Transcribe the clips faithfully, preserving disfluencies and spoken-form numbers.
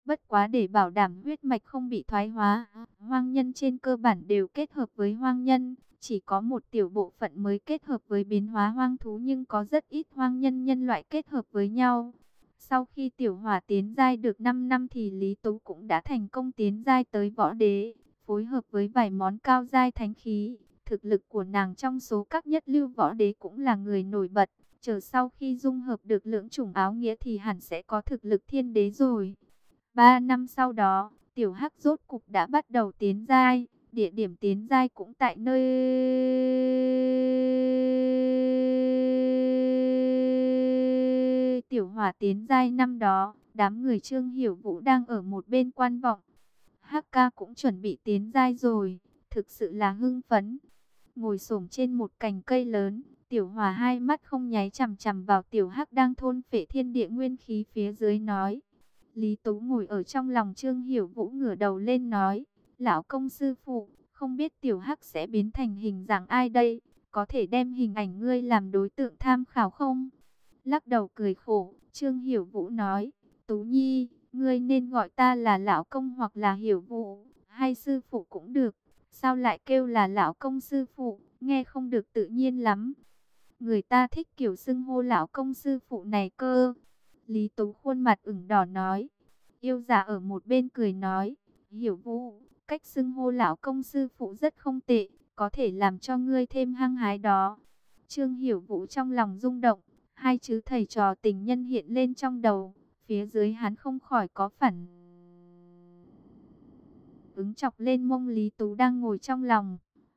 Bất quá để bảo đảm huyết mạch không bị thoái hóa, hoang nhân trên cơ bản đều kết hợp với hoang nhân. Chỉ có một tiểu bộ phận mới kết hợp với biến hóa hoang thú, nhưng có rất ít hoang nhân nhân loại kết hợp với nhau. Sau khi tiểu hỏa tiến giai được năm năm thì Lý Tú cũng đã thành công tiến giai tới võ đế, phối hợp với vài món cao giai thánh khí. Thực lực của nàng trong số các nhất lưu võ đế cũng là người nổi bật. Chờ sau khi dung hợp được lưỡng chủng áo nghĩa thì hẳn sẽ có thực lực thiên đế rồi. Ba năm sau đó, tiểu hắc rốt cục đã bắt đầu tiến giai. Địa điểm tiến giai cũng tại nơi tiểu hỏa tiến giai năm đó. Đám người Trương Hiểu Vũ đang ở một bên quan vọng. Hắc ca cũng chuẩn bị tiến giai rồi, thực sự là hưng phấn. Ngồi xổm trên một cành cây lớn, tiểu hỏa hai mắt không nháy chằm chằm vào tiểu hắc đang thôn phệ thiên địa nguyên khí phía dưới nói. Lý Tú ngồi ở trong lòng Trương Hiểu Vũ ngửa đầu lên nói, lão công sư phụ, không biết tiểu hắc sẽ biến thành hình dạng ai đây, có thể đem hình ảnh ngươi làm đối tượng tham khảo không? Lắc đầu cười khổ, Trương Hiểu Vũ nói, Tú Nhi, ngươi nên gọi ta là lão công hoặc là Hiểu Vũ, hay sư phụ cũng được. Sao lại kêu là lão công sư phụ, nghe không được tự nhiên lắm. Người ta thích kiểu xưng hô lão công sư phụ này cơ. Lý Tú khuôn mặt ửng đỏ nói. Yêu giả ở một bên cười nói, Hiểu Vũ, cách xưng hô lão công sư phụ rất không tệ, có thể làm cho ngươi thêm hăng hái đó. Trương Hiểu Vũ trong lòng rung động, hai chữ thầy trò tình nhân hiện lên trong đầu, phía dưới hắn không khỏi có phản ứng chọc lên mông Lý Tú đang ngồi trong lòng.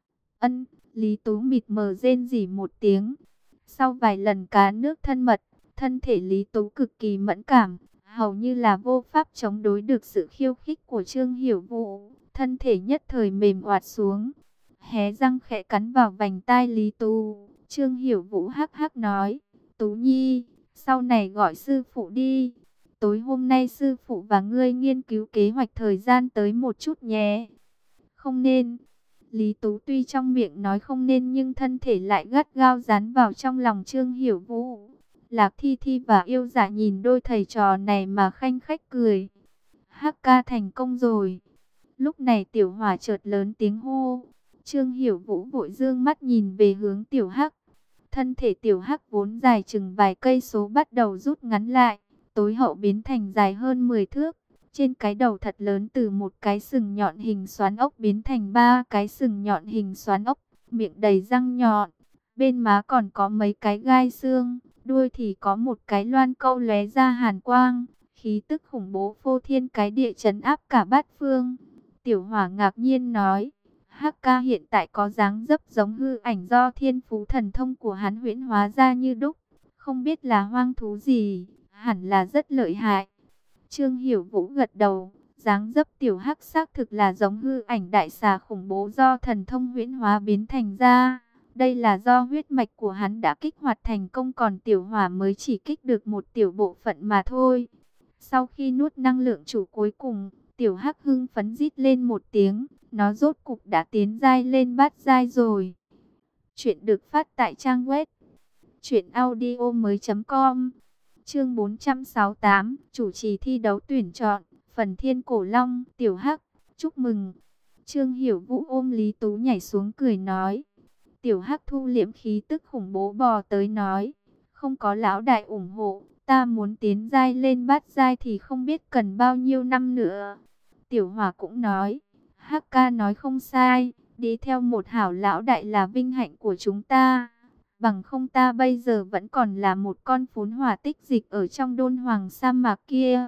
Ân, Lý Tú mịt mờ rên rỉ một tiếng. Sau vài lần cá nước thân mật, thân thể Lý Tú cực kỳ mẫn cảm, hầu như là vô pháp chống đối được sự khiêu khích của Trương Hiểu Vũ. Thân thể nhất thời mềm oạt xuống, hé răng khẽ cắn vào vành tai Lý Tú. Trương Hiểu Vũ hắc hắc nói, Tú Nhi, sau này gọi sư phụ đi. Tối hôm nay sư phụ và ngươi nghiên cứu kế hoạch thời gian tới một chút nhé. Không nên. Lý Tú tuy trong miệng nói không nên nhưng thân thể lại gắt gao dán vào trong lòng Trương Hiểu Vũ. Lạc Thi Thi và Yêu Dạ nhìn đôi thầy trò này mà khanh khách cười. Hắc ca thành công rồi. Lúc này tiểu hỏa chợt lớn tiếng hô. Trương Hiểu Vũ vội dương mắt nhìn về hướng tiểu hắc. Thân thể tiểu hắc vốn dài chừng vài cây số bắt đầu rút ngắn lại, tối hậu biến thành dài hơn mười thước. Trên cái đầu thật lớn từ một cái sừng nhọn hình xoắn ốc biến thành ba cái sừng nhọn hình xoắn ốc, miệng đầy răng nhọn, bên má còn có mấy cái gai xương, đuôi thì có một cái loan câu lóe ra hàn quang, khí tức khủng bố phô thiên cái địa chấn áp cả bát phương. Tiểu hỏa ngạc nhiên nói, Hắc ca hiện tại có dáng dấp giống hư ảnh do thiên phú thần thông của hắn huyễn hóa ra như đúc, không biết là hoang thú gì, hẳn là rất lợi hại. Trương Hiểu Vũ gật đầu, dáng dấp tiểu hắc xác thực là giống hư ảnh đại xà khủng bố do thần thông huyễn hóa biến thành ra. Đây là do huyết mạch của hắn đã kích hoạt thành công, còn tiểu hỏa mới chỉ kích được một tiểu bộ phận mà thôi. Sau khi nuốt năng lượng chủ cuối cùng, tiểu hắc hưng phấn rít lên một tiếng, nó rốt cục đã tiến giai lên bát giai rồi. Chuyện được phát tại trang web truyện audio mới chấm com. Chương bốn trăm sáu mươi tám, chủ trì thi đấu tuyển chọn, phần Thiên Cổ Long, tiểu hắc, chúc mừng. Trương Hiểu Vũ ôm Lý Tú nhảy xuống cười nói. Tiểu hắc thu liễm khí tức khủng bố bò tới nói, không có lão đại ủng hộ, ta muốn tiến giai lên bát giai thì không biết cần bao nhiêu năm nữa. Tiểu hỏa cũng nói, hắc ca nói không sai, đi theo một hảo lão đại là vinh hạnh của chúng ta. Bằng không ta bây giờ vẫn còn là một con phốn hỏa tích dịch ở trong đôn hoàng sa mạc kia.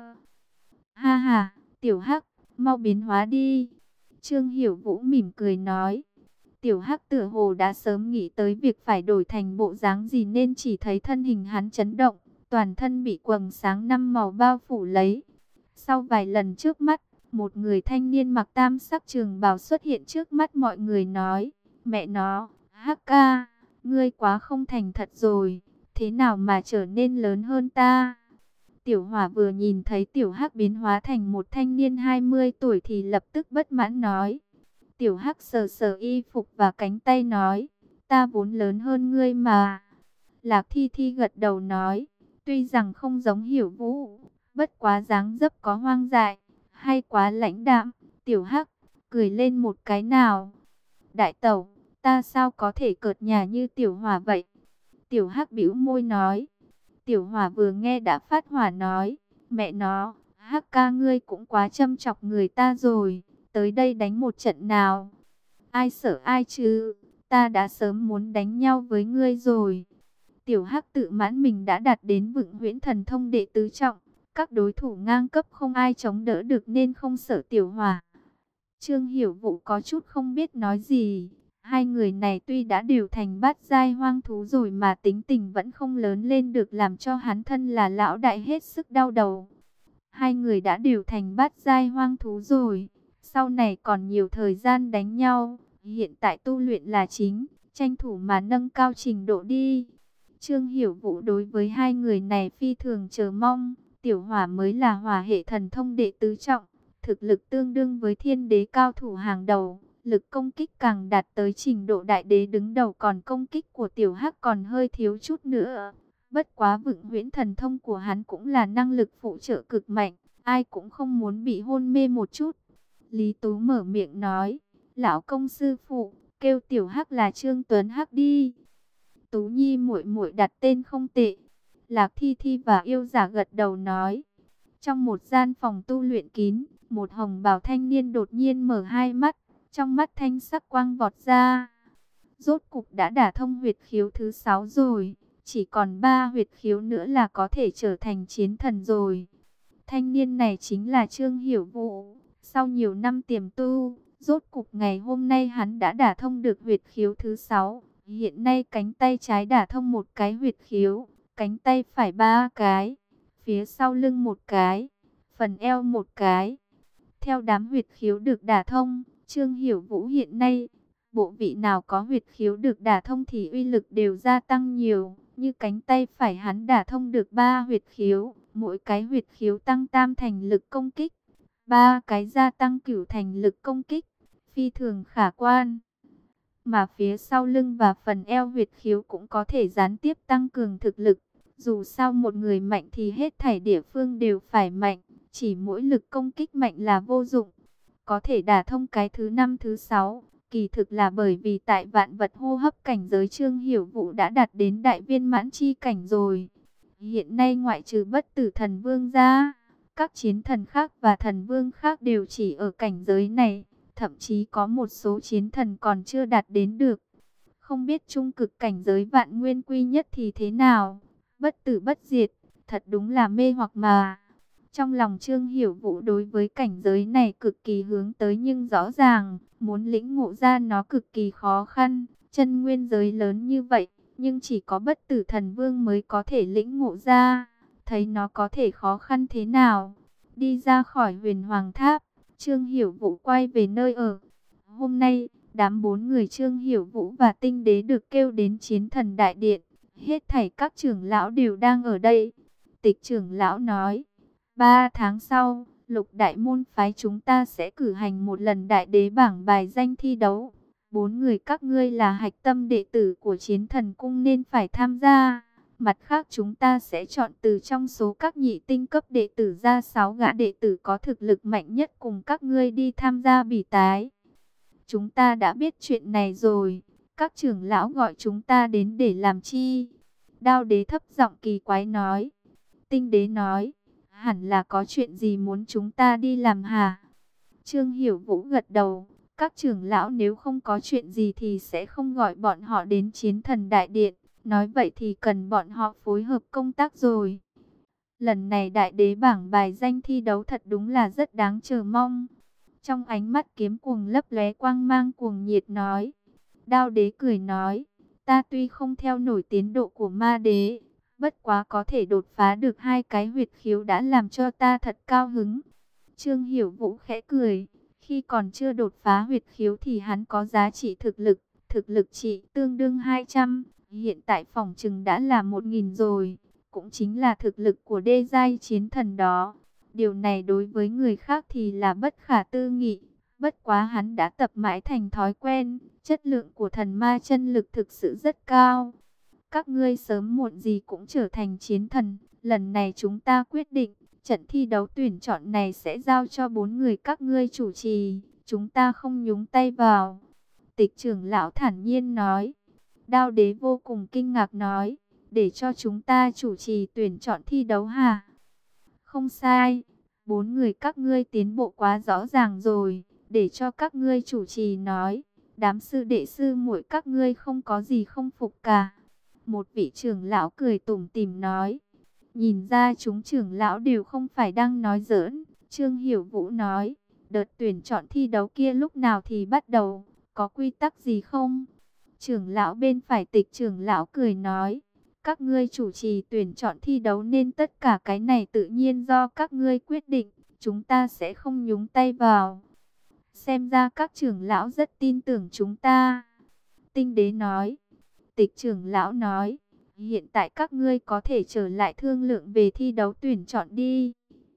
Ha ha, tiểu hắc, mau biến hóa đi. Trương Hiểu Vũ mỉm cười nói. Tiểu hắc tựa hồ đã sớm nghĩ tới việc phải đổi thành bộ dáng gì nên chỉ thấy thân hình hắn chấn động, toàn thân bị quầng sáng năm màu bao phủ lấy. Sau vài lần trước mắt, một người thanh niên mặc tam sắc trường bào xuất hiện trước mắt mọi người nói, mẹ nó, hắc ca, ngươi quá không thành thật rồi, thế nào mà trở nên lớn hơn ta? Tiểu hỏa vừa nhìn thấy tiểu hắc biến hóa thành một thanh niên hai mươi tuổi thì lập tức bất mãn nói. Tiểu hắc sờ sờ y phục và cánh tay nói, ta vốn lớn hơn ngươi mà. Lạc Thi Thi gật đầu nói, tuy rằng không giống Hiểu Vũ, bất quá dáng dấp có hoang dại, hay quá lãnh đạm. Tiểu Hắc cười lên một cái nào. Đại tẩu, ta sao có thể cợt nhà như Tiểu Hỏa vậy? Tiểu Hắc bĩu môi nói. Tiểu Hỏa vừa nghe đã phát hỏa nói, mẹ nó, Hắc ca ngươi cũng quá châm chọc người ta rồi, tới đây đánh một trận nào. Ai sợ ai chứ, ta đã sớm muốn đánh nhau với ngươi rồi. Tiểu Hắc tự mãn mình đã đạt đến vựng huyễn thần thông đệ tứ trọng, các đối thủ ngang cấp không ai chống đỡ được nên không sợ Tiểu Hỏa. Trương Hiểu Vũ có chút không biết nói gì. Hai người này tuy đã đều thành bát giai hoang thú rồi mà tính tình vẫn không lớn lên được, làm cho hắn thân là lão đại hết sức đau đầu. Hai người đã đều thành bát giai hoang thú rồi, sau này còn nhiều thời gian đánh nhau, hiện tại tu luyện là chính, tranh thủ mà nâng cao trình độ đi. Trương Hiểu Vũ đối với hai người này phi thường chờ mong. Tiểu Hỏa mới là hỏa hệ thần thông đệ tứ trọng, thực lực tương đương với thiên đế cao thủ hàng đầu, lực công kích càng đạt tới trình độ đại đế đứng đầu, còn công kích của Tiểu Hắc còn hơi thiếu chút nữa. Bất quá vựng huyễn thần thông của hắn cũng là năng lực phụ trợ cực mạnh, ai cũng không muốn bị hôn mê một chút. Lý Tú mở miệng nói, lão công sư phụ, kêu Tiểu Hắc là Trương Tuấn Hắc đi. Tú Nhi muội muội đặt tên không tệ. Lạc Thi Thi và Yêu Giả gật đầu nói. Trong một gian phòng tu luyện kín, một hồng bào thanh niên đột nhiên mở hai mắt, trong mắt thanh sắc quang vọt ra. Rốt cục đã đả thông huyệt khiếu thứ sáu rồi, chỉ còn ba huyệt khiếu nữa là có thể trở thành chiến thần rồi. Thanh niên này chính là Trương Hiểu Vũ. Sau nhiều năm tiềm tu, rốt cục ngày hôm nay hắn đã đả thông được huyệt khiếu thứ sáu. Hiện nay cánh tay trái đả thông một cái huyệt khiếu, cánh tay phải ba cái, phía sau lưng một cái, phần eo một cái. Theo đám huyệt khiếu được đả thông, Trương Hiểu Vũ hiện nay, bộ vị nào có huyệt khiếu được đả thông thì uy lực đều gia tăng nhiều. Như cánh tay phải hắn đả thông được ba huyệt khiếu, mỗi cái huyệt khiếu tăng tam thành lực công kích, ba cái gia tăng cửu thành lực công kích, phi thường khả quan. Mà phía sau lưng và phần eo huyệt khiếu cũng có thể gián tiếp tăng cường thực lực. Dù sao một người mạnh thì hết thảy địa phương đều phải mạnh, chỉ mỗi lực công kích mạnh là vô dụng. Có thể đả thông cái thứ năm thứ sáu, kỳ thực là bởi vì tại vạn vật hô hấp cảnh giới Trương Hiểu Vũ đã đạt đến đại viên mãn chi cảnh rồi. Hiện nay ngoại trừ bất tử thần vương ra, các chiến thần khác và thần vương khác đều chỉ ở cảnh giới này. Thậm chí có một số chiến thần còn chưa đạt đến được. Không biết trung cực cảnh giới vạn nguyên quy nhất thì thế nào. Bất tử bất diệt, thật đúng là mê hoặc mà. Trong lòng Trương Hiểu Vũ đối với cảnh giới này cực kỳ hướng tới, nhưng rõ ràng, muốn lĩnh ngộ ra nó cực kỳ khó khăn. Chân nguyên giới lớn như vậy, nhưng chỉ có bất tử thần vương mới có thể lĩnh ngộ ra. Thấy nó có thể khó khăn thế nào. Đi ra khỏi huyền hoàng tháp, Trương Hiểu Vũ quay về nơi ở. Hôm nay, đám bốn người Trương Hiểu Vũ và Tinh Đế được kêu đến Chiến Thần Đại Điện. Hết thảy các trưởng lão đều đang ở đây. Tịch trưởng lão nói, ba tháng sau, Lục Đại môn phái chúng ta sẽ cử hành một lần đại đế bảng bài danh thi đấu. Bốn người các ngươi là hạch tâm đệ tử của Chiến Thần Cung nên phải tham gia. Mặt khác chúng ta sẽ chọn từ trong số các nhị tinh cấp đệ tử ra sáu gã đệ tử có thực lực mạnh nhất cùng các ngươi đi tham gia bỉ tái. Chúng ta đã biết chuyện này rồi, các trưởng lão gọi chúng ta đến để làm chi? Đao Đế thấp giọng kỳ quái nói. Tinh Đế nói, hẳn là có chuyện gì muốn chúng ta đi làm hả? Trương Hiểu Vũ gật đầu, các trưởng lão nếu không có chuyện gì thì sẽ không gọi bọn họ đến Chiến Thần Đại Điện. Nói vậy thì cần bọn họ phối hợp công tác rồi. Lần này đại đế bảng bài danh thi đấu thật đúng là rất đáng chờ mong. Trong ánh mắt kiếm cuồng lấp lóe quang mang cuồng nhiệt nói. Đao Đế cười nói, ta tuy không theo nổi tiến độ của ma đế, bất quá có thể đột phá được hai cái huyệt khiếu đã làm cho ta thật cao hứng. Trương Hiểu Vũ khẽ cười, khi còn chưa đột phá huyệt khiếu thì hắn có giá trị thực lực, thực lực chỉ tương đương hai trăm. Hiện tại phòng trừng đã là một nghìn rồi, cũng chính là thực lực của đê giai chiến thần đó. Điều này đối với người khác thì là bất khả tư nghị, bất quá hắn đã tập mãi thành thói quen, chất lượng của thần ma chân lực thực sự rất cao. Các ngươi sớm muộn gì cũng trở thành chiến thần, lần này chúng ta quyết định, Trận thi đấu tuyển chọn này sẽ giao cho bốn người các ngươi chủ trì, chúng ta không nhúng tay vào. Tịch trưởng lão thản nhiên nói. Đao đế vô cùng kinh ngạc nói, để cho chúng ta chủ trì tuyển chọn thi đấu hả? Không sai, bốn người các ngươi tiến bộ quá rõ ràng rồi, để cho các ngươi chủ trì nói. Đám sư đệ sư muội các ngươi không có gì không phục cả. Một vị trưởng lão cười tủm tỉm nói. Nhìn ra chúng trưởng lão đều không phải đang nói giỡn. Trương Hiểu Vũ nói, đợt tuyển chọn thi đấu kia lúc nào thì bắt đầu, có quy tắc gì không? Trưởng lão bên phải Tịch trưởng lão cười nói, các ngươi chủ trì tuyển chọn thi đấu nên tất cả cái này tự nhiên do các ngươi quyết định, chúng ta sẽ không nhúng tay vào. Xem ra các trưởng lão rất tin tưởng chúng ta. Tinh đế nói. Tịch trưởng lão nói, hiện tại các ngươi có thể trở lại thương lượng về thi đấu tuyển chọn đi.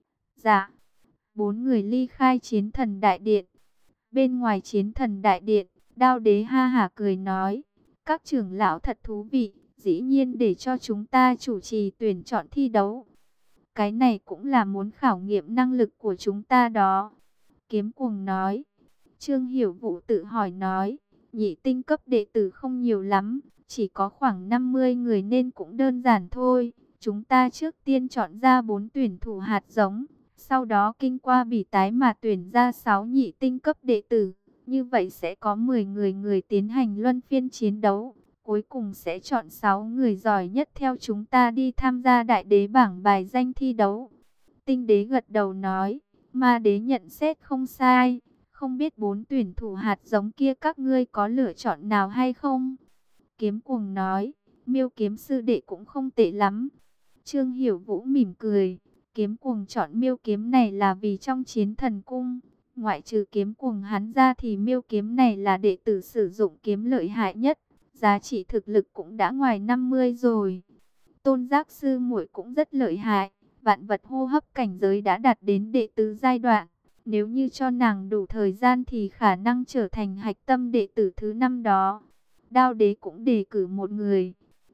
Dạ. Bốn người ly khai chiến thần đại điện. Bên ngoài chiến thần đại điện, Đao đế ha hả cười nói, các trưởng lão thật thú vị, dĩ nhiên để cho chúng ta chủ trì tuyển chọn thi đấu. Cái này cũng là muốn khảo nghiệm năng lực của chúng ta đó. Kiếm Cuồng nói. Trương Hiểu Vũ tự hỏi nói, nhị tinh cấp đệ tử không nhiều lắm, chỉ có khoảng năm mươi người nên cũng đơn giản thôi. Chúng ta trước tiên chọn ra bốn tuyển thủ hạt giống, sau đó kinh qua bỉ tái mà tuyển ra sáu nhị tinh cấp đệ tử. Như vậy sẽ có mười người người tiến hành luân phiên chiến đấu. Cuối cùng sẽ chọn sáu người giỏi nhất theo chúng ta đi tham gia đại đế bảng bài danh thi đấu. Tinh đế gật đầu nói, ma đế nhận xét không sai. Không biết bốn tuyển thủ hạt giống kia các ngươi có lựa chọn nào hay không? Kiếm Cuồng nói, Miêu kiếm sư đệ cũng không tệ lắm. Trương Hiểu Vũ mỉm cười, Kiếm Cuồng chọn Miêu kiếm này là vì trong chiến thần cung. Ngoại trừ Kiếm Cuồng hắn ra thì Miêu kiếm này là đệ tử sử dụng kiếm lợi hại nhất. Giá trị thực lực cũng đã ngoài năm mươi rồi. Tôn Giác sư muội cũng rất lợi hại. Vạn vật hô hấp cảnh giới đã đạt đến đệ tứ giai đoạn. Nếu như cho nàng đủ thời gian thì khả năng trở thành hạch tâm đệ tử thứ năm đó. Đao đế cũng đề cử một người.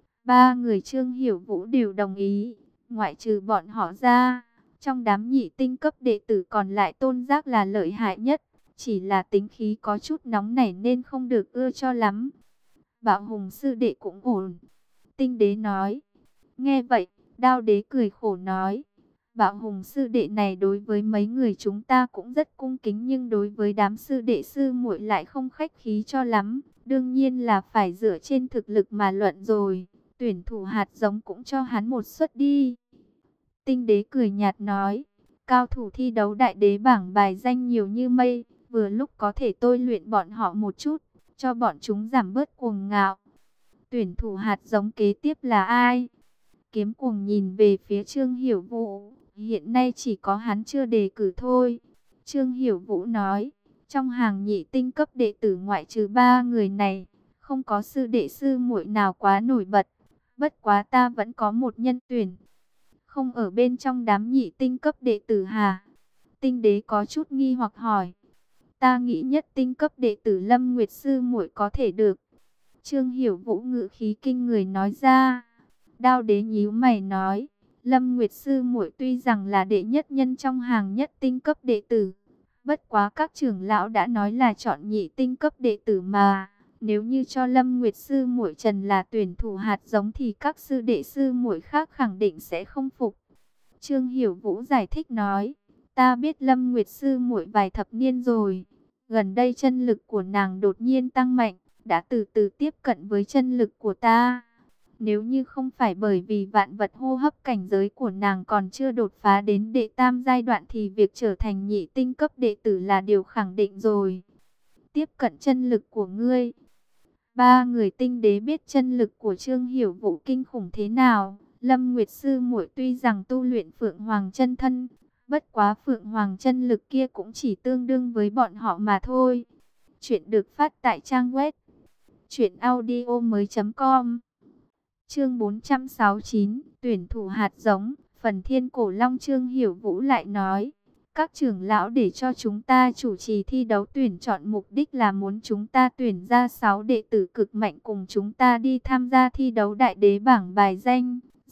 Ba người Trương Hiểu Vũ đều đồng ý. Ngoại trừ bọn họ ra, trong đám nhị tinh cấp đệ tử còn lại Tôn Giác là lợi hại nhất. Chỉ là tính khí có chút nóng nảy nên không được ưa cho lắm. Bảo Hùng sư đệ cũng ổn. Tinh đế nói. Nghe vậy, Đao đế cười khổ nói. Bảo Hùng sư đệ này đối với mấy người chúng ta cũng rất cung kính, nhưng đối với đám sư đệ sư muội lại không khách khí cho lắm. Đương nhiên là phải dựa trên thực lực mà luận rồi. Tuyển thủ hạt giống cũng cho hắn một suất đi. Tinh đế cười nhạt nói. Cao thủ thi đấu đại đế bảng bài danh nhiều như mây, vừa lúc có thể tôi luyện bọn họ một chút, cho bọn chúng giảm bớt cuồng ngạo. Tuyển thủ hạt giống kế tiếp là ai? Kiếm Cuồng nhìn về phía Trương Hiểu Vũ. Hiện nay chỉ có hắn chưa đề cử thôi. Trương Hiểu Vũ nói, trong hàng nhị tinh cấp đệ tử ngoại trừ ba người này, không có sư đệ sư muội nào quá nổi bật. Bất quá ta vẫn có một nhân tuyển. Không ở bên trong đám nhị tinh cấp đệ tử hả? Tinh đế có chút nghi hoặc hỏi. Ta nghĩ nhất tinh cấp đệ tử Lâm Nguyệt sư muội có thể được. Trương Hiểu Vũ ngữ khí kinh người nói ra. Đao đế nhíu mày nói, Lâm Nguyệt sư muội tuy rằng là đệ nhất nhân trong hàng nhất tinh cấp đệ tử, bất quá các trưởng lão đã nói là chọn nhị tinh cấp đệ tử mà. Nếu như cho Lâm Nguyệt sư muội trần là tuyển thủ hạt giống thì các sư đệ sư muội khác khẳng định sẽ không phục. Trương Hiểu Vũ giải thích nói, ta biết Lâm Nguyệt sư muội vài thập niên rồi. Gần đây chân lực của nàng đột nhiên tăng mạnh, đã từ từ tiếp cận với chân lực của ta. Nếu như không phải bởi vì vạn vật hô hấp cảnh giới của nàng còn chưa đột phá đến đệ tam giai đoạn thì việc trở thành nhị tinh cấp đệ tử là điều khẳng định rồi. Tiếp cận chân lực của ngươi. Ba người tinh đế biết chân lực của Trương Hiểu Vũ kinh khủng thế nào. Lâm Nguyệt sư muội tuy rằng tu luyện Phượng Hoàng chân thân, bất quá Phượng Hoàng chân lực kia cũng chỉ tương đương với bọn họ mà thôi. Chuyện được phát tại trang web truyện audio mới chấm com. Chương bốn trăm sáu mươi chín, tuyển thủ hạt giống, phần Thiên Cổ Long. Trương Hiểu Vũ lại nói, các trưởng lão để cho chúng ta chủ trì thi đấu tuyển chọn mục đích là muốn chúng ta tuyển ra sáu đệ tử cực mạnh cùng chúng ta đi tham gia thi đấu đại đế bảng bài danh.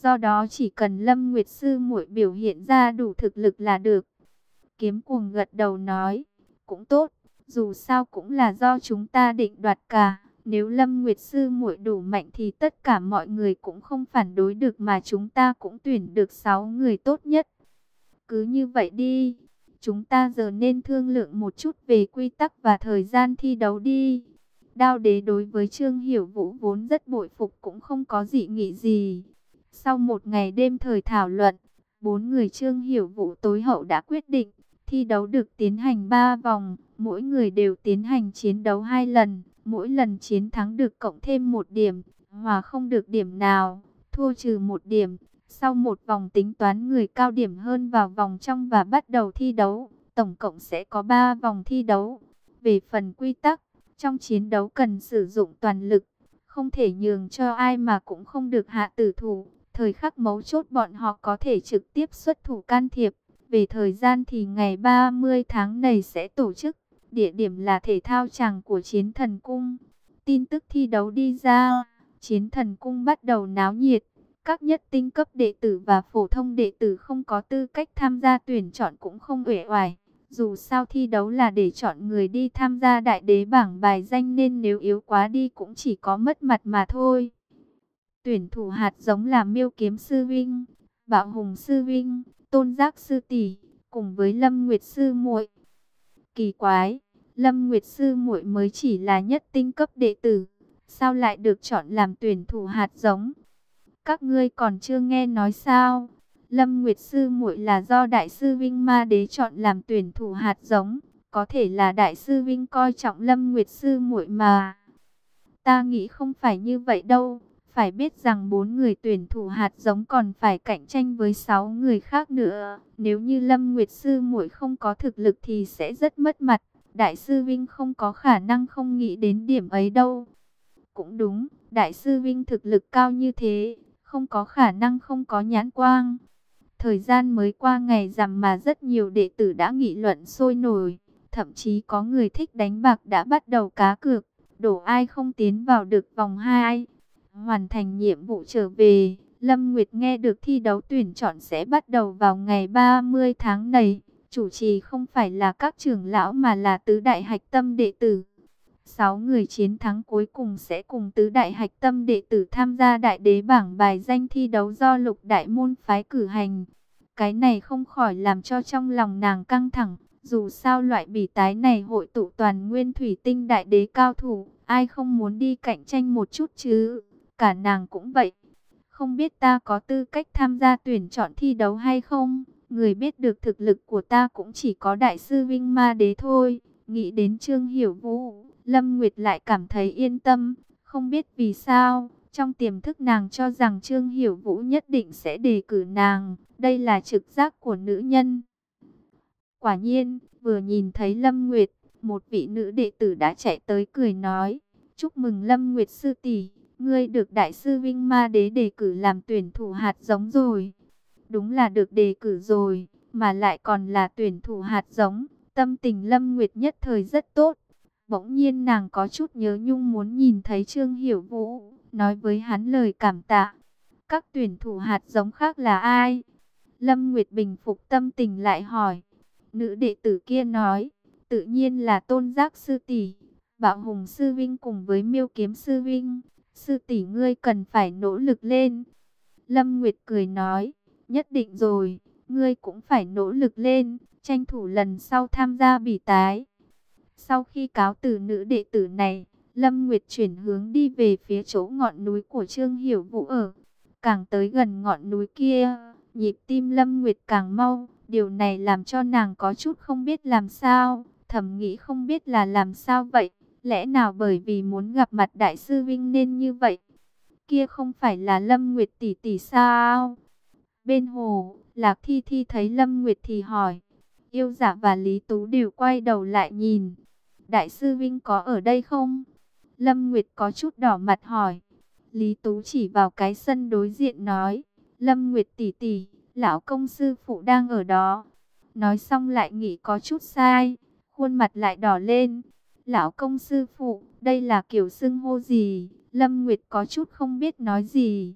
Do đó chỉ cần Lâm Nguyệt sư muội biểu hiện ra đủ thực lực là được. Kiếm Cuồng gật đầu nói, cũng tốt, dù sao cũng là do chúng ta định đoạt cả. Nếu Lâm Nguyệt sư muội đủ mạnh thì tất cả mọi người cũng không phản đối được, mà chúng ta cũng tuyển được sáu người tốt nhất. Cứ như vậy đi, chúng ta giờ nên thương lượng một chút về quy tắc và thời gian thi đấu đi. Đao Đế đối với Trương Hiểu Vũ vốn rất bội phục, cũng không có dị nghị gì. Sau một ngày đêm thời thảo luận, bốn người Trương Hiểu Vũ tối hậu đã quyết định, thi đấu được tiến hành ba vòng, mỗi người đều tiến hành chiến đấu hai lần, mỗi lần chiến thắng được cộng thêm một điểm, hòa không được điểm nào, thua trừ một điểm. Sau một vòng tính toán người cao điểm hơn vào vòng trong và bắt đầu thi đấu, tổng cộng sẽ có ba vòng thi đấu. Về phần quy tắc, trong chiến đấu cần sử dụng toàn lực, không thể nhường cho ai mà cũng không được hạ tử thủ. Thời khắc mấu chốt bọn họ có thể trực tiếp xuất thủ can thiệp. Về thời gian thì ngày ba mươi tháng này sẽ tổ chức, địa điểm là thể thao tràng của Chiến Thần Cung. Tin tức thi đấu đi ra, Chiến Thần Cung bắt đầu náo nhiệt. Các nhất tinh cấp đệ tử và phổ thông đệ tử không có tư cách tham gia tuyển chọn cũng không uể oải. Dù sao thi đấu là để chọn người đi tham gia đại đế bảng bài danh, nên nếu yếu quá đi cũng chỉ có mất mặt mà thôi. Tuyển thủ hạt giống là Miêu Kiếm Sư Vinh, Bạo Hùng Sư Vinh, Tôn Giác Sư Tỷ, cùng với Lâm Nguyệt Sư muội. Kỳ quái, Lâm Nguyệt Sư muội mới chỉ là nhất tinh cấp đệ tử, sao lại được chọn làm tuyển thủ hạt giống? Các ngươi còn chưa nghe nói sao? Lâm Nguyệt sư muội là do Đại sư Vinh Ma Đế chọn làm tuyển thủ hạt giống, có thể là Đại sư Vinh coi trọng Lâm Nguyệt sư muội mà. Ta nghĩ không phải như vậy đâu, phải biết rằng bốn người tuyển thủ hạt giống còn phải cạnh tranh với sáu người khác nữa. Nếu như Lâm Nguyệt sư muội không có thực lực thì sẽ rất mất mặt. Đại sư Vinh không có khả năng không nghĩ đến điểm ấy đâu. Cũng đúng, Đại sư Vinh thực lực cao như thế, không có khả năng không có nhãn quang. Thời gian mới qua ngày rằm mà rất nhiều đệ tử đã nghị luận sôi nổi. Thậm chí có người thích đánh bạc đã bắt đầu cá cược, đổ ai không tiến vào được vòng hai. Hoàn thành nhiệm vụ trở về, Lâm Nguyệt nghe được thi đấu tuyển chọn sẽ bắt đầu vào ngày ba mươi tháng này. Chủ trì không phải là các trưởng lão mà là tứ đại hạch tâm đệ tử. Sáu người chiến thắng cuối cùng sẽ cùng tứ đại hạch tâm đệ tử tham gia đại đế bảng bài danh thi đấu do lục đại môn phái cử hành. Cái này không khỏi làm cho trong lòng nàng căng thẳng. Dù sao loại bỉ tái này hội tụ toàn nguyên thủy tinh đại đế cao thủ, ai không muốn đi cạnh tranh một chút chứ? Cả nàng cũng vậy. Không biết ta có tư cách tham gia tuyển chọn thi đấu hay không? Người biết được thực lực của ta cũng chỉ có Đại sư Vinh Ma Đế thôi. Nghĩ đến Trương Hiểu Vũ, Lâm Nguyệt lại cảm thấy yên tâm. Không biết vì sao, trong tiềm thức nàng cho rằng Trương Hiểu Vũ nhất định sẽ đề cử nàng. Đây là trực giác của nữ nhân. Quả nhiên, vừa nhìn thấy Lâm Nguyệt, một vị nữ đệ tử đã chạy tới cười nói: chúc mừng Lâm Nguyệt sư tỷ, ngươi được Đại sư Vinh Ma Đế đề cử làm tuyển thủ hạt giống rồi. Đúng là được đề cử rồi, mà lại còn là tuyển thủ hạt giống. Tâm tình Lâm Nguyệt nhất thời rất tốt. Bỗng nhiên nàng có chút nhớ nhung muốn nhìn thấy Trương Hiểu Vũ, nói với hắn lời cảm tạ. Các tuyển thủ hạt giống khác là ai? Lâm Nguyệt bình phục tâm tình lại hỏi. Nữ đệ tử kia nói, tự nhiên là Tôn Giác sư tỷ, Bạo Hùng sư Vinh cùng với Miêu Kiếm sư Vinh. Sư tỷ ngươi cần phải nỗ lực lên. Lâm Nguyệt cười nói, nhất định rồi, ngươi cũng phải nỗ lực lên, tranh thủ lần sau tham gia bỉ tái. Sau khi cáo từ nữ đệ tử này, Lâm Nguyệt chuyển hướng đi về phía chỗ ngọn núi của Trương Hiểu Vũ ở. Càng tới gần ngọn núi kia, nhịp tim Lâm Nguyệt càng mau. Điều này làm cho nàng có chút không biết làm sao, thầm nghĩ không biết là làm sao vậy. Lẽ nào bởi vì muốn gặp mặt Đại sư Vinh nên như vậy? Kia không phải là Lâm Nguyệt tỷ tỷ sao? Bên hồ, Lạc Thi Thi thấy Lâm Nguyệt thì hỏi. Yêu Dạ và Lý Tú đều quay đầu lại nhìn. Đại sư Vinh có ở đây không? Lâm Nguyệt có chút đỏ mặt hỏi. Lý Tú chỉ vào cái sân đối diện nói. Lâm Nguyệt tỷ tỷ, lão công sư phụ đang ở đó. Nói xong lại nghĩ có chút sai, khuôn mặt lại đỏ lên. Lão công sư phụ, đây là kiểu xưng hô gì? Lâm Nguyệt có chút không biết nói gì.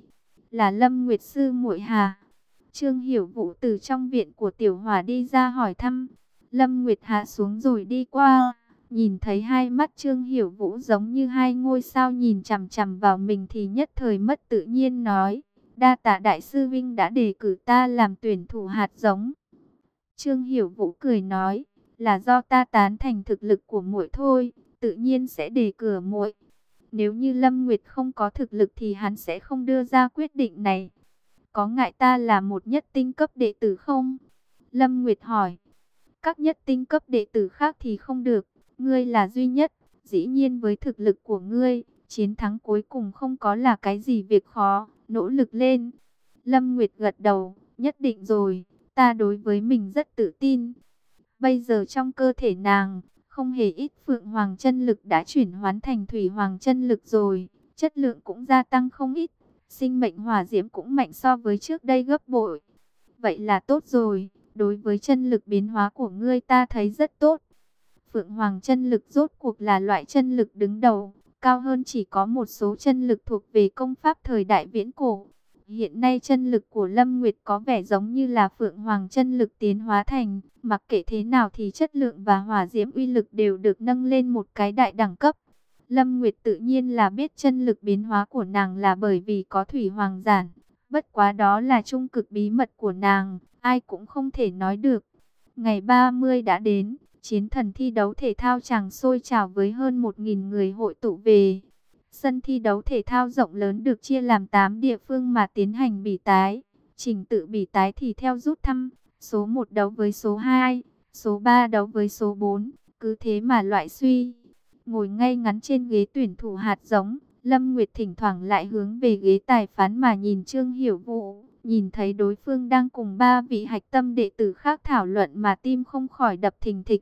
là Lâm Nguyệt sư muội hà? Trương Hiểu Vũ từ trong viện của Tiểu Hỏa đi ra hỏi thăm. Lâm Nguyệt hạ xuống rồi đi qua, nhìn thấy hai mắt Trương Hiểu Vũ giống như hai ngôi sao nhìn chằm chằm vào mình thì nhất thời mất tự nhiên nói: đa tạ đại sư vinh đã đề cử ta làm tuyển thủ hạt giống. Trương Hiểu Vũ cười nói: là do ta tán thành thực lực của muội thôi, tự nhiên sẽ đề cử muội. Nếu như Lâm Nguyệt không có thực lực thì hắn sẽ không đưa ra quyết định này. Có ngại ta là một nhất tinh cấp đệ tử không? Lâm Nguyệt hỏi. Các nhất tinh cấp đệ tử khác thì không được, ngươi là duy nhất, dĩ nhiên với thực lực của ngươi, chiến thắng cuối cùng không có là cái gì việc khó, nỗ lực lên. Lâm Nguyệt gật đầu, nhất định rồi, ta đối với mình rất tự tin. Bây giờ trong cơ thể nàng, không hề ít Phượng Hoàng chân lực đã chuyển hóa thành Thủy Hoàng chân lực rồi, chất lượng cũng gia tăng không ít, sinh mệnh hỏa diễm cũng mạnh so với trước đây gấp bội. Vậy là tốt rồi, đối với chân lực biến hóa của ngươi ta thấy rất tốt. Phượng Hoàng chân lực rốt cuộc là loại chân lực đứng đầu, cao hơn chỉ có một số chân lực thuộc về công pháp thời đại viễn cổ. Hiện nay chân lực của Lâm Nguyệt có vẻ giống như là Phượng Hoàng chân lực tiến hóa thành, mặc kệ thế nào thì chất lượng và hỏa diễm uy lực đều được nâng lên một cái đại đẳng cấp. Lâm Nguyệt tự nhiên là biết chân lực biến hóa của nàng là bởi vì có Thủy Hoàng giản, bất quá đó là trung cực bí mật của nàng, ai cũng không thể nói được. Ngày ba mươi đã đến, chiến thần thi đấu thể thao chàng sôi trào với hơn một nghìn người hội tụ về. Sân thi đấu thể thao rộng lớn được chia làm tám địa phương mà tiến hành bỉ tái. Trình tự bỉ tái thì theo rút thăm, số một đấu với số hai, số ba đấu với số bốn, cứ thế mà loại suy. Ngồi ngay ngắn trên ghế tuyển thủ hạt giống, Lâm Nguyệt thỉnh thoảng lại hướng về ghế tài phán mà nhìn Trương Hiểu Vũ, nhìn thấy đối phương đang cùng ba vị hạch tâm đệ tử khác thảo luận mà tim không khỏi đập thình thịch.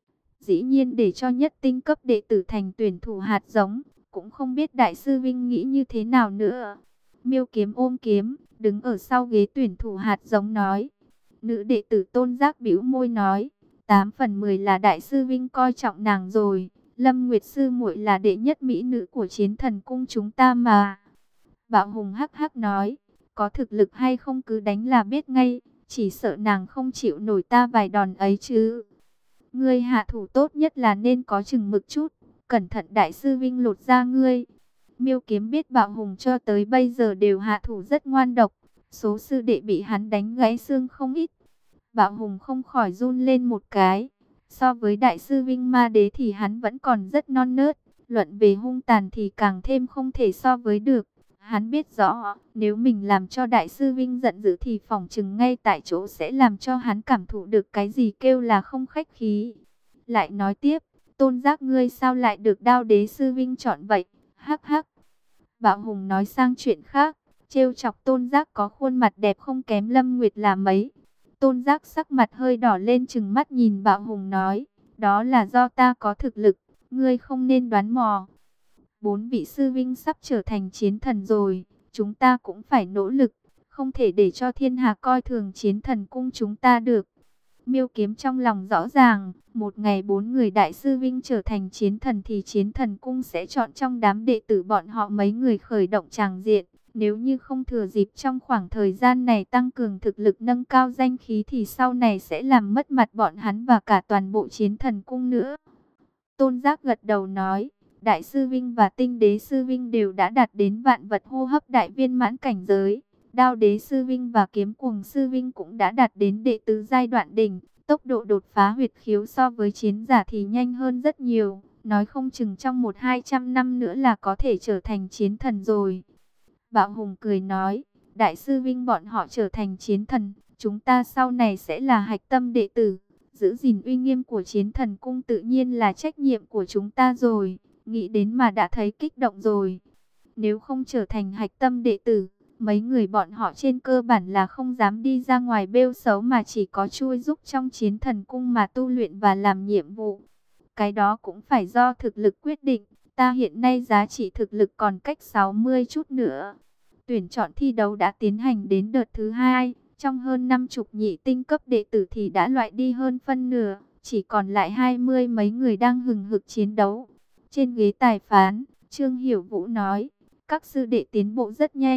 Dĩ nhiên để cho nhất tinh cấp đệ tử thành tuyển thủ hạt giống, cũng không biết đại sư Vinh nghĩ như thế nào nữa. Miêu Kiếm ôm kiếm, đứng ở sau ghế tuyển thủ hạt giống nói. Nữ đệ tử Tôn Giác bĩu môi nói, tám phần mười là đại sư Vinh coi trọng nàng rồi. Lâm Nguyệt sư muội là đệ nhất mỹ nữ của Chiến Thần cung chúng ta mà. Bạo Hùng hắc hắc nói, có thực lực hay không cứ đánh là biết ngay, chỉ sợ nàng không chịu nổi ta vài đòn ấy chứ. Ngươi hạ thủ tốt nhất là nên có chừng mực chút, cẩn thận đại sư Vinh lột ra ngươi. Miêu Kiếm biết Bạo Hùng cho tới bây giờ đều hạ thủ rất ngoan độc, số sư đệ bị hắn đánh gãy xương không ít. Bạo Hùng không khỏi run lên một cái. So với đại sư Vinh Ma Đế thì hắn vẫn còn rất non nớt, luận về hung tàn thì càng thêm không thể so với được. Hắn biết rõ, nếu mình làm cho đại sư Vinh giận dữ thì phỏng chừng ngay tại chỗ sẽ làm cho hắn cảm thụ được cái gì kêu là không khách khí. Lại nói tiếp, Tôn Giác ngươi sao lại được Đao Đế sư Vinh chọn vậy? Hắc hắc. Bạo Hùng nói sang chuyện khác, trêu chọc Tôn Giác có khuôn mặt đẹp không kém Lâm Nguyệt là mấy. Tôn Giác sắc mặt hơi đỏ lên chừng mắt nhìn Bạo Hùng nói, đó là do ta có thực lực, ngươi không nên đoán mò. Bốn vị sư vinh sắp trở thành chiến thần rồi, chúng ta cũng phải nỗ lực, không thể để cho thiên hạ coi thường Chiến Thần cung chúng ta được. Miêu Kiếm trong lòng rõ ràng, một ngày bốn người đại sư vinh trở thành chiến thần thì Chiến Thần cung sẽ chọn trong đám đệ tử bọn họ mấy người khởi động tràng diện. Nếu như không thừa dịp trong khoảng thời gian này tăng cường thực lực nâng cao danh khí thì sau này sẽ làm mất mặt bọn hắn và cả toàn bộ Chiến Thần cung nữa. Tôn Giác gật đầu nói, Đại sư Vinh và Tinh Đế sư Vinh đều đã đạt đến vạn vật hô hấp đại viên mãn cảnh giới. Đao Đế sư Vinh và Kiếm Cuồng sư Vinh cũng đã đạt đến đệ tứ giai đoạn đỉnh. Tốc độ đột phá huyệt khiếu so với chiến giả thì nhanh hơn rất nhiều. Nói không chừng trong một hai trăm năm nữa là có thể trở thành chiến thần rồi. Bạo Hùng cười nói, Đại sư Vinh bọn họ trở thành chiến thần, chúng ta sau này sẽ là hạch tâm đệ tử. Giữ gìn uy nghiêm của Chiến Thần cung tự nhiên là trách nhiệm của chúng ta rồi. Nghĩ đến mà đã thấy kích động rồi. Nếu không trở thành hạch tâm đệ tử, mấy người bọn họ trên cơ bản là không dám đi ra ngoài bêu xấu mà chỉ có chui giúp trong Chiến Thần cung mà tu luyện và làm nhiệm vụ. Cái đó cũng phải do thực lực quyết định. Ta hiện nay giá trị thực lực còn cách sáu mươi chút nữa. Tuyển chọn thi đấu đã tiến hành đến đợt thứ hai. Trong hơn năm chục nhị tinh cấp đệ tử thì đã loại đi hơn phân nửa. Chỉ còn lại hai mươi mấy người đang hừng hực chiến đấu. Trên ghế tài phán, Trương Hiểu Vũ nói, các sư đệ tiến bộ rất nhanh.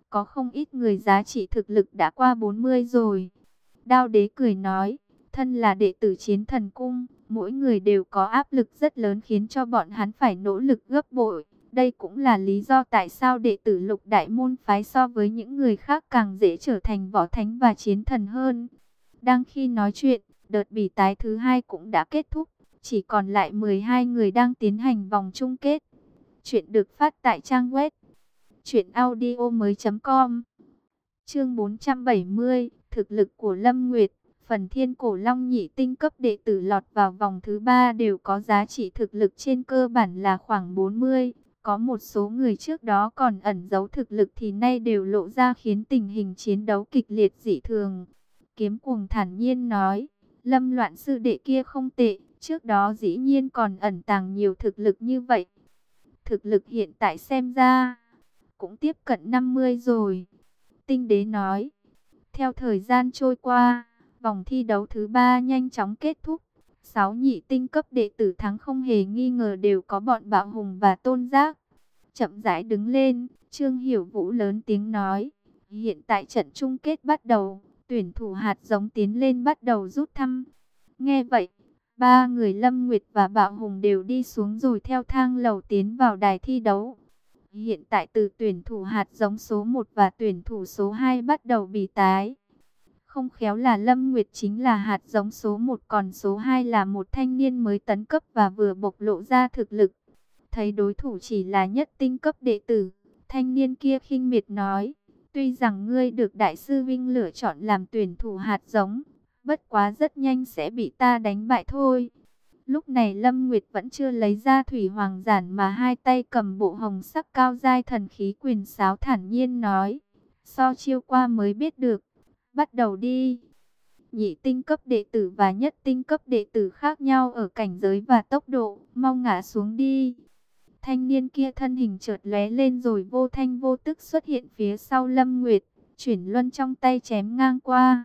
có không ít người giá trị thực lực đã qua bốn mươi rồi. Đao đế cười nói, thân là đệ tử Chiến Thần Cung, mỗi người đều có áp lực rất lớn khiến cho bọn hắn phải nỗ lực gấp bội. Đây cũng là lý do tại sao đệ tử Lục Đại môn phái so với những người khác càng dễ trở thành võ thánh và chiến thần hơn. Đang khi nói chuyện, đợt bỉ tái thứ hai cũng đã kết thúc, chỉ còn lại mười hai người đang tiến hành vòng chung kết. Chuyện được phát tại trang web truyện audio mới chấm com. Chương bốn trăm bảy mươi, thực lực của Lâm Nguyệt. Phần Thiên Cổ Long nhị tinh cấp đệ tử lọt vào vòng thứ ba đều có giá trị thực lực trên cơ bản là khoảng bốn mươi. Có một số người trước đó còn ẩn giấu thực lực thì nay đều lộ ra khiến tình hình chiến đấu kịch liệt dị thường. Kiếm Cuồng thản nhiên nói, Lâm Loạn sư đệ kia không tệ, trước đó dĩ nhiên còn ẩn tàng nhiều thực lực như vậy. Thực lực hiện tại xem ra cũng tiếp cận năm mươi rồi. Tinh Đế nói, theo thời gian trôi qua, vòng thi đấu thứ ba nhanh chóng kết thúc. Sáu nhị tinh cấp đệ tử thắng không hề nghi ngờ đều có bọn Bạo Hùng và Tôn Giác. Chậm rãi đứng lên, Trương Hiểu Vũ lớn tiếng nói, hiện tại trận chung kết bắt đầu, tuyển thủ hạt giống tiến lên bắt đầu rút thăm. Nghe vậy, ba người Lâm Nguyệt và Bạo Hùng đều đi xuống rồi theo thang lầu tiến vào đài thi đấu. Hiện tại từ tuyển thủ hạt giống số một và tuyển thủ số hai bắt đầu bỉ tái. Không khéo là Lâm Nguyệt chính là hạt giống số một, còn số hai là một thanh niên mới tấn cấp và vừa bộc lộ ra thực lực. Thấy đối thủ chỉ là nhất tinh cấp đệ tử, thanh niên kia khinh miệt nói, tuy rằng ngươi được Đại sư Vinh lựa chọn làm tuyển thủ hạt giống, bất quá rất nhanh sẽ bị ta đánh bại thôi. Lúc này Lâm Nguyệt vẫn chưa lấy ra thủy hoàng giản mà hai tay cầm bộ hồng sắc cao giai thần khí quyền sáo, thản nhiên nói, so chiêu qua mới biết được, bắt đầu đi. Nhị tinh cấp đệ tử và nhất tinh cấp đệ tử khác nhau ở cảnh giới và tốc độ, mau ngã xuống đi. Thanh niên kia thân hình chợt lóe lên rồi vô thanh vô tức xuất hiện phía sau Lâm Nguyệt, chuyển luân trong tay chém ngang qua.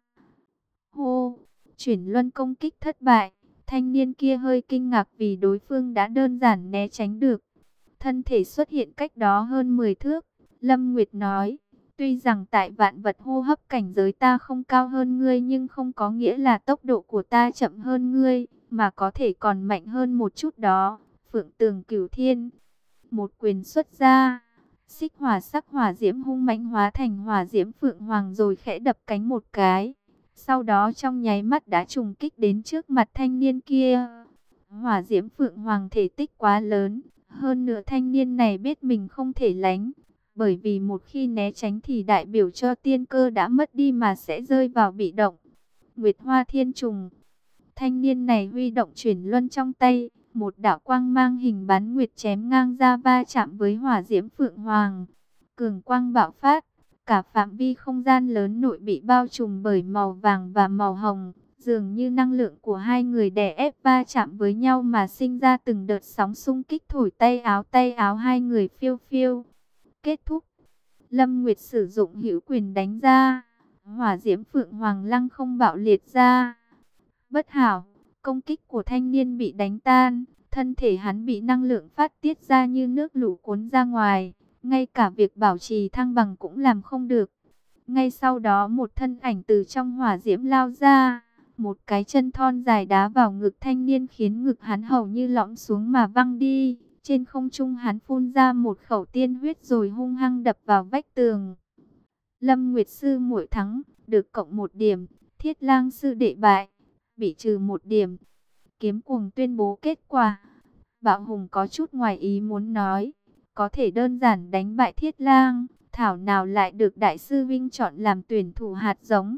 Hô, chuyển luân công kích thất bại. Thanh niên kia hơi kinh ngạc vì đối phương đã đơn giản né tránh được. Thân thể xuất hiện cách đó hơn mười thước. Lâm Nguyệt nói, tuy rằng tại vạn vật hô hấp cảnh giới ta không cao hơn ngươi, nhưng không có nghĩa là tốc độ của ta chậm hơn ngươi, mà có thể còn mạnh hơn một chút đó. Phượng Tường Cửu Thiên, một quyền xuất ra, xích hỏa sắc hỏa diễm hung mãnh hóa thành hỏa diễm phượng hoàng rồi khẽ đập cánh một cái. Sau đó trong nháy mắt đã trùng kích đến trước mặt thanh niên kia. Hỏa diễm phượng hoàng thể tích quá lớn, hơn nữa thanh niên này biết mình không thể lánh, bởi vì một khi né tránh thì đại biểu cho tiên cơ đã mất đi mà sẽ rơi vào bị động. Nguyệt Hoa Thiên Trùng, thanh niên này huy động chuyển luân trong tay, một đạo quang mang hình bán nguyệt chém ngang ra va chạm với hỏa diễm phượng hoàng. Cường quang bạo phát, cả phạm vi không gian lớn nội bị bao trùm bởi màu vàng và màu hồng, dường như năng lượng của hai người đè ép va chạm với nhau mà sinh ra từng đợt sóng xung kích thổi tay áo tay áo hai người phiêu phiêu. Kết thúc, Lâm Nguyệt sử dụng hữu quyền đánh ra, hỏa diễm phượng hoàng lăng không bạo liệt ra. Bất hảo, công kích của thanh niên bị đánh tan, thân thể hắn bị năng lượng phát tiết ra như nước lũ cuốn ra ngoài. Ngay cả việc bảo trì thăng bằng cũng làm không được. Ngay sau đó một thân ảnh từ trong hỏa diễm lao ra. Một cái chân thon dài đá vào ngực thanh niên khiến ngực hắn hầu như lõm xuống mà văng đi. Trên không trung hắn phun ra một khẩu tiên huyết rồi hung hăng đập vào vách tường. Lâm Nguyệt sư muội thắng, được cộng một điểm. Thiết Lang sư đệ bại, bị trừ một điểm. Kiếm Cuồng tuyên bố kết quả. Bạo Hùng có chút ngoài ý muốn nói, có thể đơn giản đánh bại Thiết Lang, thảo nào lại được Đại sư Vinh chọn làm tuyển thủ hạt giống.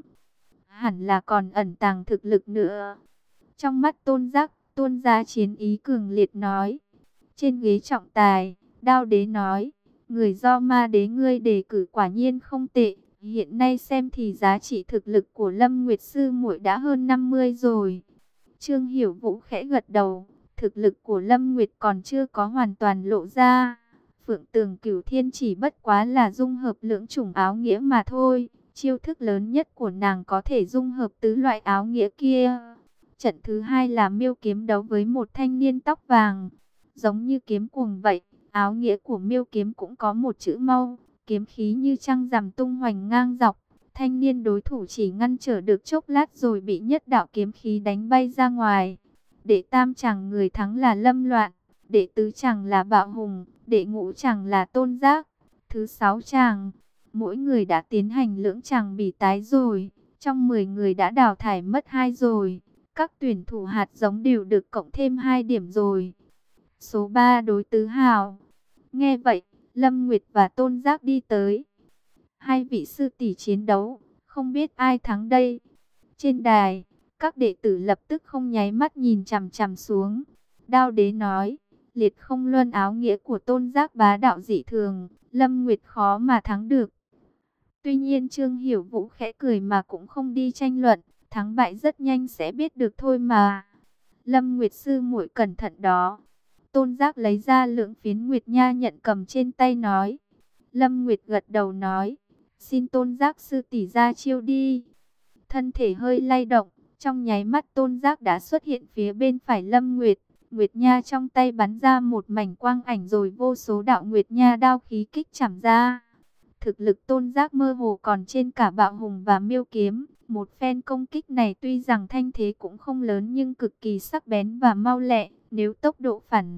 Hẳn là còn ẩn tàng thực lực nữa. Trong mắt Tôn Giác, Tôn gia chiến ý cường liệt nói. Trên ghế trọng tài, Đao Đế nói, người do Ma Đế ngươi đề cử quả nhiên không tệ. Hiện nay xem thì giá trị thực lực của Lâm Nguyệt sư muội đã hơn năm mươi rồi. Trương Hiểu Vũ khẽ gật đầu. Thực lực của Lâm Nguyệt còn chưa có hoàn toàn lộ ra. Phượng Tường Cửu Thiên chỉ bất quá là dung hợp lưỡng chủng áo nghĩa mà thôi. Chiêu thức lớn nhất của nàng có thể dung hợp tứ loại áo nghĩa kia. Trận thứ hai là Miêu Kiếm đấu với một thanh niên tóc vàng. Giống như Kiếm Cuồng vậy, áo nghĩa của Miêu Kiếm cũng có một chữ mau. kiếm khí như trăng rằm tung hoành ngang dọc. Thanh niên đối thủ chỉ ngăn trở được chốc lát rồi bị nhất đạo kiếm khí đánh bay ra ngoài. Đệ tam chàng người thắng là Lâm Loạn, đệ tứ chàng là Bạo Hùng, đệ ngũ chàng là Tôn Giác, thứ sáu chàng. Mỗi người đã tiến hành lưỡng chàng bỉ tái rồi, trong mười người đã đào thải mất hai rồi. Các tuyển thủ hạt giống đều được cộng thêm hai điểm rồi. Số ba đối tứ hào. Nghe vậy, Lâm Nguyệt và Tôn Giác đi tới. Hai vị sư tỷ chiến đấu, không biết ai thắng đây. Trên đài, các đệ tử lập tức không nháy mắt nhìn chằm chằm xuống. Đao Đế nói, liệt không luân áo nghĩa của Tôn Giác bá đạo dị thường, Lâm Nguyệt khó mà thắng được. Tuy nhiên Trương Hiểu Vũ khẽ cười mà cũng không đi tranh luận, thắng bại rất nhanh sẽ biết được thôi mà. Lâm Nguyệt sư muội cẩn thận đó. Tôn Giác lấy ra lượng phiến Nguyệt Nha nhận cầm trên tay nói. Lâm Nguyệt gật đầu nói, xin Tôn Giác sư tỷ ra chiêu đi. Thân thể hơi lay động, trong nháy mắt Tôn Giác đã xuất hiện phía bên phải Lâm Nguyệt. Nguyệt Nha trong tay bắn ra một mảnh quang ảnh rồi vô số đạo Nguyệt Nha đao khí kích chảm ra. Thực lực Tôn Giác mơ hồ còn trên cả Bạo Hùng và Miêu Kiếm. Một phen công kích này tuy rằng thanh thế cũng không lớn nhưng cực kỳ sắc bén và mau lẹ. Nếu tốc độ phản